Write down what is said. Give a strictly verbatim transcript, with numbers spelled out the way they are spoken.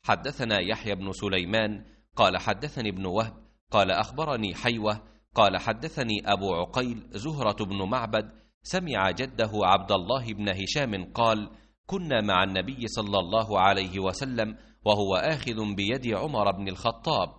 حدثنا يحيى بن سليمان قال حدثني ابن وهب قال أخبرني حيوة قال حدثني أبو عقيل زهرة بن معبد سمع جده عبد الله بن هشام قال: كنا مع النبي صلى الله عليه وسلم وهو آخذ بيد عمر بن الخطاب،